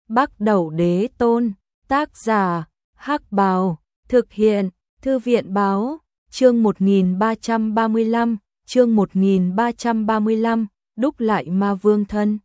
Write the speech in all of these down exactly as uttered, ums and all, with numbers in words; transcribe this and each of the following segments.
Bắc Đẩu Đế Tôn, tác giả, Hắc Bào, thực hiện, Thư viện Báo, chương một nghìn ba trăm ba mươi lăm, chương một nghìn ba trăm ba mươi lăm, đúc lại ma vương thân.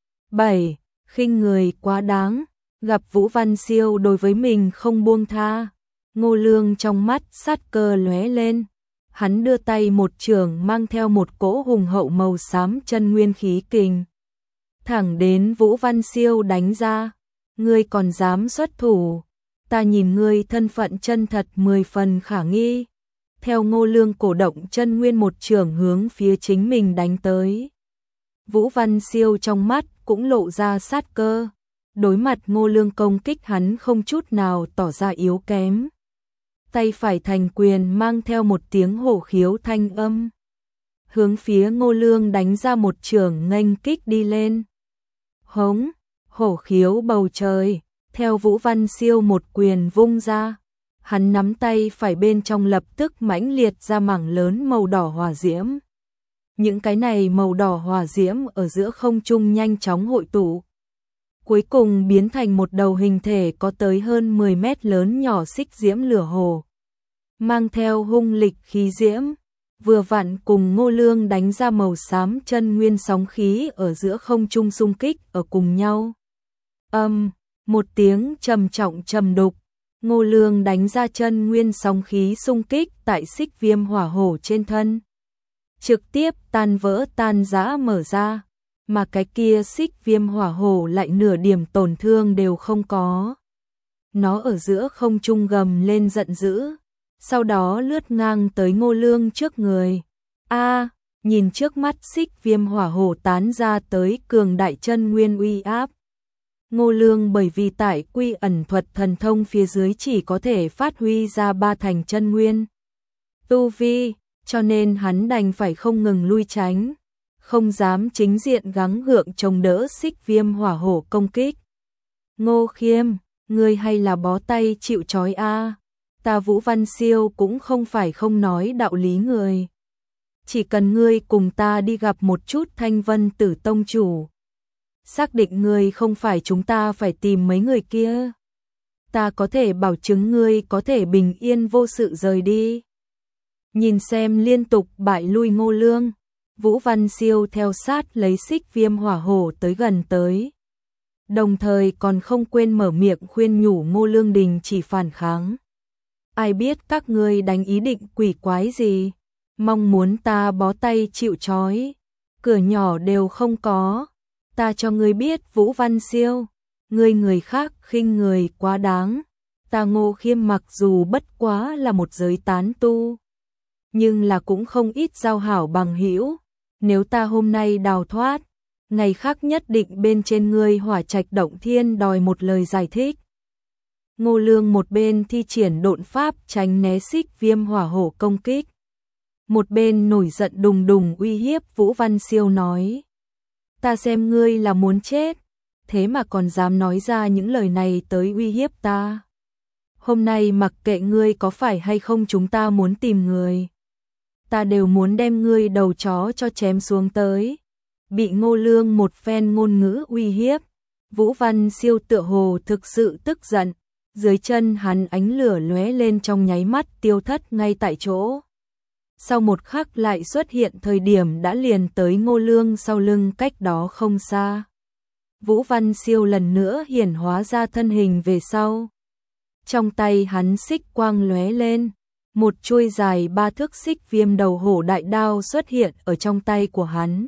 bảy. Khinh người quá đáng, gặp Vũ Văn Siêu đối với mình không buông tha. Ngô Lương trong mắt sát cơ lóe lên, hắn đưa tay một chưởng mang theo một cỗ hùng hậu màu xám chân nguyên khí kình, thẳng đến Vũ Văn Siêu đánh ra. Ngươi còn dám xuất thủ, ta nhìn ngươi thân phận chân thật mười phần khả nghi. Theo Ngô Lương cổ động chân nguyên một chưởng hướng phía chính mình đánh tới. Vũ Văn Siêu trong mắt cũng lộ ra sát cơ, đối mặt Ngô Lương công kích hắn không chút nào tỏ ra yếu kém. Tay phải thành quyền mang theo một tiếng hổ khiếu thanh âm, hướng phía Ngô Lương đánh ra một chưởng nghênh kích đi lên. Hống, hổ khiếu bầu trời, theo Vũ Văn Siêu một quyền vung ra, hắn nắm tay phải bên trong lập tức mãnh liệt ra mảng lớn màu đỏ hỏa diễm. Những cái này màu đỏ hỏa diễm ở giữa không trung nhanh chóng hội tụ, cuối cùng biến thành một đầu hình thể có tới hơn mười mét lớn nhỏ xích diễm lửa hồ, mang theo hung lịch khí diễm, vừa vặn cùng Ngô Lương đánh ra màu xám chân nguyên sóng khí ở giữa không trung xung kích ở cùng nhau. Âm, um, một tiếng trầm trọng trầm đục, Ngô Lương đánh ra chân nguyên sóng khí xung kích tại xích viêm hỏa hổ trên thân, trực tiếp tan vỡ tan rã mở ra, mà cái kia xích viêm hỏa hổ lại nửa điểm tổn thương đều không có. Nó ở giữa không trung gầm lên giận dữ, sau đó lướt ngang tới Ngô Lương trước người. A, nhìn trước mắt xích viêm hỏa hổ tán ra tới cường đại chân nguyên uy áp. Ngô Lương bởi vì tại quy ẩn thuật thần thông phía dưới chỉ có thể phát huy ra ba thành chân nguyên tu vi, cho nên hắn đành phải không ngừng lui tránh, không dám chính diện gắng gượng chống đỡ xích viêm hỏa hổ công kích. Ngô Khiêm, ngươi hay là bó tay chịu trói a? Ta Vũ Văn Siêu cũng không phải không nói đạo lý người. Chỉ cần ngươi cùng ta đi gặp một chút Thanh Vân Tử tông chủ, xác định ngươi không phải chúng ta phải tìm mấy người kia, ta có thể bảo chứng ngươi có thể bình yên vô sự rời đi. Nhìn xem liên tục bại lui Ngô Lương, Vũ Văn Siêu theo sát lấy xích viêm hỏa hổ tới gần tới, đồng thời còn không quên mở miệng khuyên nhủ Ngô Lương đình chỉ phản kháng. Ai biết các ngươi đánh ý định quỷ quái gì, mong muốn ta bó tay chịu trói, cửa nhỏ đều không có. Ta cho ngươi biết Vũ Văn Siêu, ngươi người khác khinh người quá đáng. Ta Ngô Khiêm mặc dù bất quá là một giới tán tu, nhưng là cũng không ít giao hảo bằng hữu. Nếu ta hôm nay đào thoát, ngày khác nhất định bên trên ngươi hỏa trạch động thiên đòi một lời giải thích. Ngô Lương một bên thi triển độn pháp tránh né xích viêm hỏa hổ công kích, một bên nổi giận đùng đùng uy hiếp Vũ Văn Siêu nói: ta xem ngươi là muốn chết, thế mà còn dám nói ra những lời này tới uy hiếp ta. Hôm nay mặc kệ ngươi có phải hay không chúng ta muốn tìm người, ta đều muốn đem ngươi đầu chó cho chém xuống tới. Bị Ngô Lương một phen ngôn ngữ uy hiếp, Vũ Văn Siêu tựa hồ thực sự tức giận, dưới chân hắn ánh lửa lóe lên trong nháy mắt tiêu thất ngay tại chỗ. Sau một khắc lại xuất hiện thời điểm đã liền tới Ngô Lương sau lưng cách đó không xa. Vũ Văn Siêu lần nữa hiển hóa ra thân hình về sau. Trong tay hắn xích quang lóe lên, một chuôi dài ba thước xích viêm đầu hổ đại đao xuất hiện ở trong tay của hắn.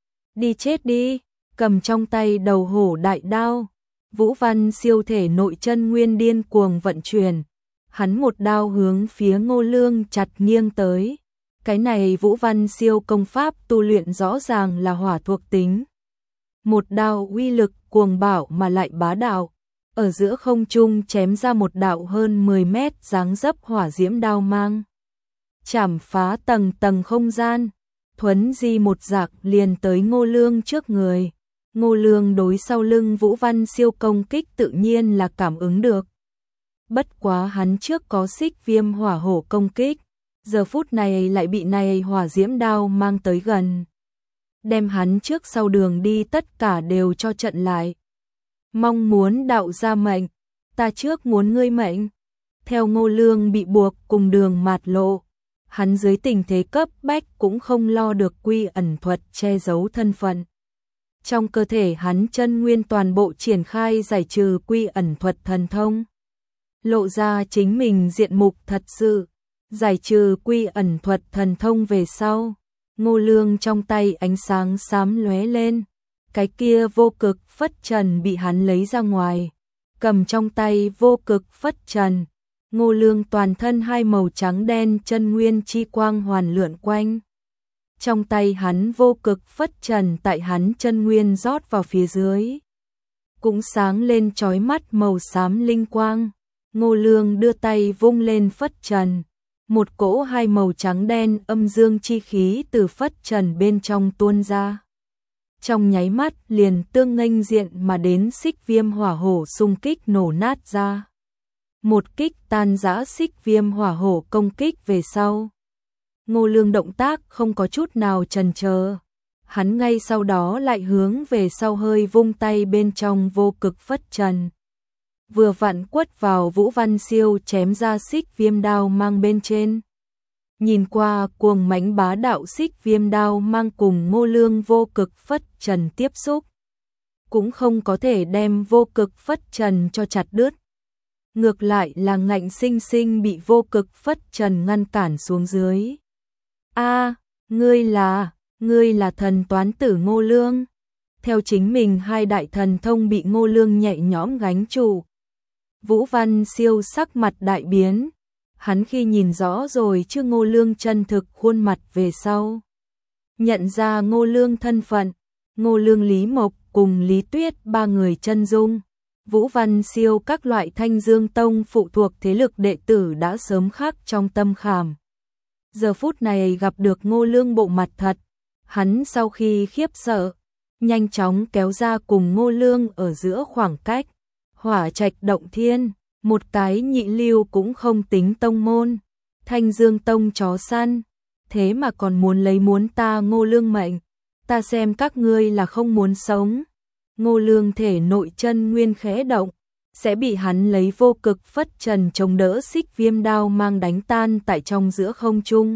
Đi chết đi, cầm trong tay đầu hổ đại đao, Vũ Văn Siêu thể nội chân nguyên điên cuồng vận chuyển, hắn một đao hướng phía Ngô Lương chặt nghiêng tới. Cái này Vũ Văn Siêu công pháp tu luyện rõ ràng là hỏa thuộc tính. Một đao uy lực cuồng bạo mà lại bá đạo, ở giữa không trung chém ra một đạo hơn mười mét dáng dấp hỏa diễm đao mang, chảm phá tầng tầng không gian, thuấn di một dạc liền tới Ngô Lương trước người. Ngô Lương đối sau lưng Vũ Văn Siêu công kích tự nhiên là cảm ứng được. Bất quá hắn trước có xích viêm hỏa hổ công kích, giờ phút này lại bị này hỏa diễm đao mang tới gần, đem hắn trước sau đường đi tất cả đều cho chặn lại. Mong muốn đạo gia mệnh, ta trước muốn ngươi mệnh. Theo Ngô Lương bị buộc cùng đường mạt lộ, hắn dưới tình thế cấp bách cũng không lo được quy ẩn thuật che giấu thân phận. Trong cơ thể hắn chân nguyên toàn bộ triển khai giải trừ quy ẩn thuật thần thông. Lộ ra chính mình diện mục thật sự, giải trừ quy ẩn thuật thần thông về sau. Ngô Lương trong tay ánh sáng xám lóe lên, cái kia vô cực phất trần bị hắn lấy ra ngoài, cầm trong tay vô cực phất trần. Ngô Lương toàn thân hai màu trắng đen chân nguyên chi quang hoàn lượn quanh. Trong tay hắn vô cực phất trần tại hắn chân nguyên rót vào phía dưới, cũng sáng lên chói mắt màu xám linh quang. Ngô Lương đưa tay vung lên phất trần, một cỗ hai màu trắng đen âm dương chi khí từ phất trần bên trong tuôn ra. Trong nháy mắt liền tương nghênh diện mà đến xích viêm hỏa hổ xung kích nổ nát ra. Một kích tan rã xích viêm hỏa hổ công kích về sau. Ngô Lương động tác không có chút nào chần chờ. Hắn ngay sau đó lại hướng về sau hơi vung tay bên trong vô cực phất trần. Vừa vặn quất vào Vũ Văn Siêu chém ra xích viêm đao mang bên trên. Nhìn qua cuồng mãnh bá đạo xích viêm đao mang cùng Ngô Lương vô cực phất trần tiếp xúc, cũng không có thể đem vô cực phất trần cho chặt đứt. Ngược lại là ngạnh sinh sinh bị vô cực phất trần ngăn cản xuống dưới. A, ngươi là, ngươi là thần toán tử Ngô Lương. Theo chính mình hai đại thần thông bị Ngô Lương nhẹ nhõm gánh trụ. Vũ Văn Siêu sắc mặt đại biến. Hắn khi nhìn rõ rồi chưa Ngô Lương chân thực khuôn mặt về sau, nhận ra Ngô Lương thân phận, Ngô Lương Lý Mộc cùng Lý Tuyết ba người chân dung. Vũ Văn Siêu các loại Thanh Dương Tông phụ thuộc thế lực đệ tử đã sớm khắc trong tâm khảm. Giờ phút này gặp được Ngô Lương bộ mặt thật, hắn sau khi khiếp sợ, nhanh chóng kéo ra cùng Ngô Lương ở giữa khoảng cách. Hỏa Trạch Động Thiên, một cái nhị lưu cũng không tính tông môn, Thanh Dương Tông chó săn, thế mà còn muốn lấy muốn ta Ngô Lương mệnh, ta xem các ngươi là không muốn sống. Ngô Lương thể nội chân nguyên khẽ động, sẽ bị hắn lấy vô cực phất trần chống đỡ xích viêm đao mang đánh tan tại trong giữa không trung.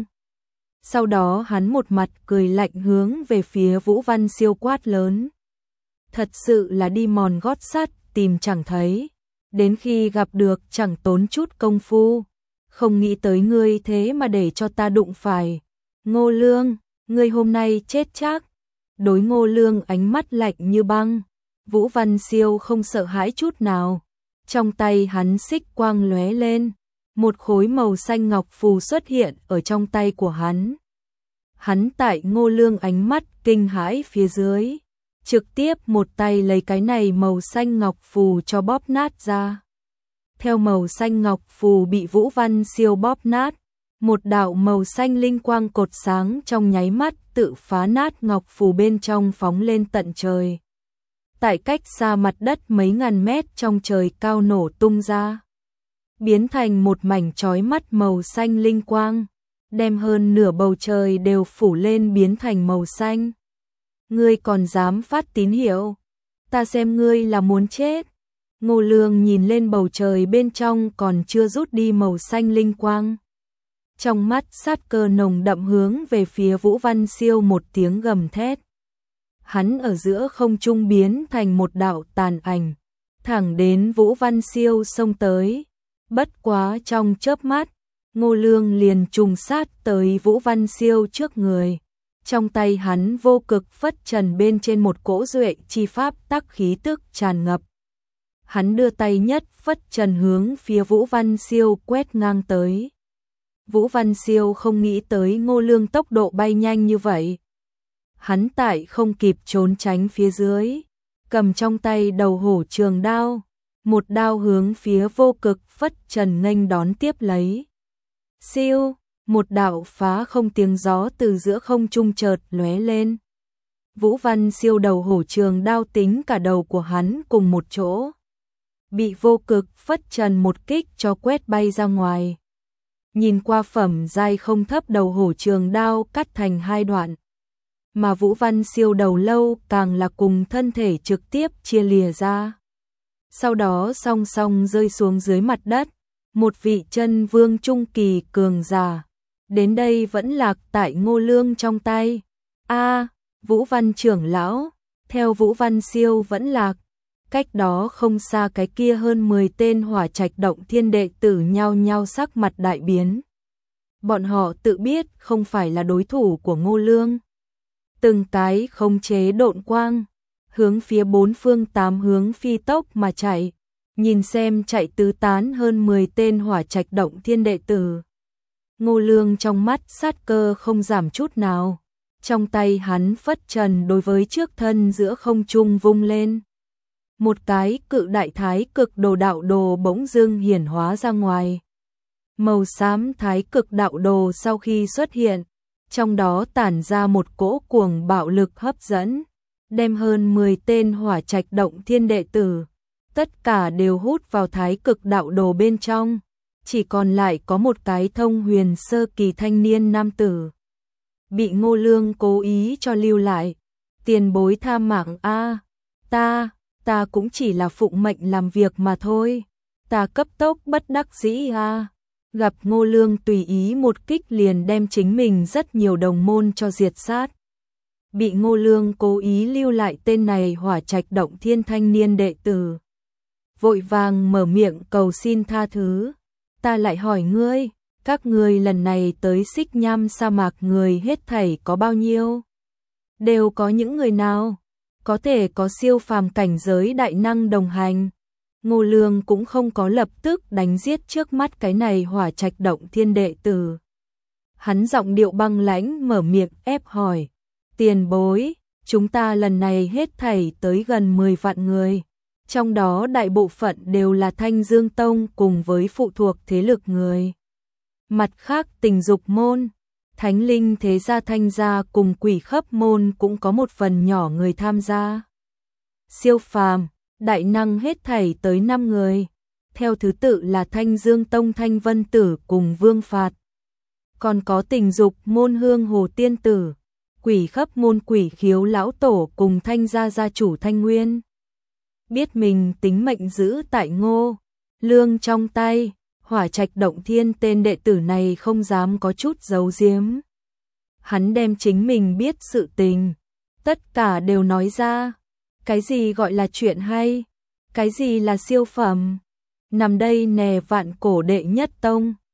Sau đó hắn một mặt cười lạnh hướng về phía Vũ Văn Siêu quát lớn. Thật sự là đi mòn gót sắt tìm chẳng thấy, đến khi gặp được chẳng tốn chút công phu, không nghĩ tới ngươi thế mà để cho ta đụng phải. Ngô Lương, ngươi hôm nay chết chắc. Đối Ngô Lương ánh mắt lạnh như băng, Vũ Văn Siêu không sợ hãi chút nào. Trong tay hắn xích quang lóe lên, một khối màu xanh ngọc phù xuất hiện ở trong tay của hắn. Hắn tại Ngô Lương ánh mắt kinh hãi phía dưới, trực tiếp một tay lấy cái này màu xanh ngọc phù cho bóp nát ra. Theo màu xanh ngọc phù bị Vũ Văn Siêu bóp nát, một đạo màu xanh linh quang cột sáng trong nháy mắt tự phá nát ngọc phù bên trong phóng lên tận trời. Tại cách xa mặt đất mấy ngàn mét trong trời cao nổ tung ra, biến thành một mảnh chói mắt màu xanh linh quang, đem hơn nửa bầu trời đều phủ lên biến thành màu xanh. Ngươi còn dám phát tín hiệu, ta xem ngươi là muốn chết. Ngô Lương nhìn lên bầu trời bên trong còn chưa rút đi màu xanh linh quang, trong mắt sát cơ nồng đậm hướng về phía Vũ Văn Siêu một tiếng gầm thét. Hắn ở giữa không trung biến thành một đạo tàn ảnh, thẳng đến Vũ Văn Siêu xông tới. Bất quá trong chớp mắt, Ngô Lương liền trùng sát tới Vũ Văn Siêu trước người. Trong tay hắn vô cực phất trần bên trên một cỗ duệ chi pháp tắc khí tức tràn ngập. Hắn đưa tay nhất phất trần hướng phía Vũ Văn Siêu quét ngang tới. Vũ Văn Siêu không nghĩ tới Ngô Lương tốc độ bay nhanh như vậy. Hắn tại không kịp trốn tránh phía dưới, cầm trong tay đầu hổ trường đao, một đao hướng phía vô cực phất trần nghênh đón tiếp lấy. Siêu, một đạo phá không tiếng gió từ giữa không trung chợt lóe lên. Vũ Văn Siêu đầu hổ trường đao tính cả đầu của hắn cùng một chỗ, bị vô cực phất trần một kích cho quét bay ra ngoài. Nhìn qua phẩm giai không thấp đầu hổ trường đao cắt thành hai đoạn, mà Vũ Văn Siêu đầu lâu càng là cùng thân thể trực tiếp chia lìa ra. sau đó song song rơi xuống dưới mặt đất, một vị chân vương trung kỳ cường giả. Đến đây vẫn lạc tại Ngô Lương trong tay. A, Vũ Văn trưởng lão, theo Vũ Văn Siêu vẫn lạc. Cách đó không xa cái kia hơn mười tên Hỏa Trạch Động Thiên đệ tử nhao nhao sắc mặt đại biến. Bọn họ tự biết không phải là đối thủ của Ngô Lương. Từng cái khống chế độn quang, hướng phía bốn phương tám hướng phi tốc mà chạy, nhìn xem chạy tứ tán hơn mười tên Hỏa Trạch Động Thiên đệ tử. Ngô Lương trong mắt sát cơ không giảm chút nào, trong tay hắn phất trần đối với trước thân giữa không trung vung lên. Một cái cự đại thái cực đồ đạo đồ bỗng dưng hiển hóa ra ngoài. Màu xám thái cực đạo đồ sau khi xuất hiện, trong đó tản ra một cỗ cuồng bạo lực hấp dẫn, đem hơn mười tên Hỏa Trạch Động Thiên đệ tử, tất cả đều hút vào thái cực đạo đồ bên trong, chỉ còn lại có một cái thông huyền sơ kỳ thanh niên nam tử. Bị Ngô Lương cố ý cho lưu lại. Tiền bối tha mạng a, ta, ta cũng chỉ là phụng mệnh làm việc mà thôi. Ta cấp tốc bất đắc dĩ a. Gặp Ngô Lương tùy ý một kích liền đem chính mình rất nhiều đồng môn cho diệt sát. Bị Ngô Lương cố ý lưu lại tên này Hỏa Trạch Động Thiên thanh niên đệ tử, vội vàng mở miệng cầu xin tha thứ. Ta lại hỏi ngươi, các ngươi lần này tới Xích Nham sa mạc người hết thảy có bao nhiêu? Đều có những người nào? Có thể có siêu phàm cảnh giới đại năng đồng hành. Ngô Lương cũng không có lập tức đánh giết trước mắt cái này Hỏa Trạch Động Thiên đệ tử. Hắn giọng điệu băng lãnh mở miệng ép hỏi. Tiền bối, chúng ta lần này hết thảy tới gần mười vạn người. Trong đó đại bộ phận đều là Thanh Dương Tông cùng với phụ thuộc thế lực người. Mặt khác Tình Dục môn, Thánh Linh thế gia Thanh gia cùng Quỷ Khấp môn cũng có một phần nhỏ người tham gia. Siêu phàm, đại năng hết thảy tới năm người, theo thứ tự là Thanh Dương Tông Thanh Vân Tử cùng Vương Phạt. Còn có Tình Dục môn Hương Hồ Tiên Tử, Quỷ Khấp môn Quỷ Khiếu lão tổ cùng Thanh gia gia chủ Thanh Nguyên. Biết mình tính mệnh giữ tại Ngô Lương trong tay, Hỏa Trạch Động Thiên tên đệ tử này không dám có chút giấu giếm. Hắn đem chính mình biết sự tình, tất cả đều nói ra. Cái gì gọi là chuyện hay, cái gì là siêu phẩm. Nằm đây nè vạn cổ đệ nhất tông,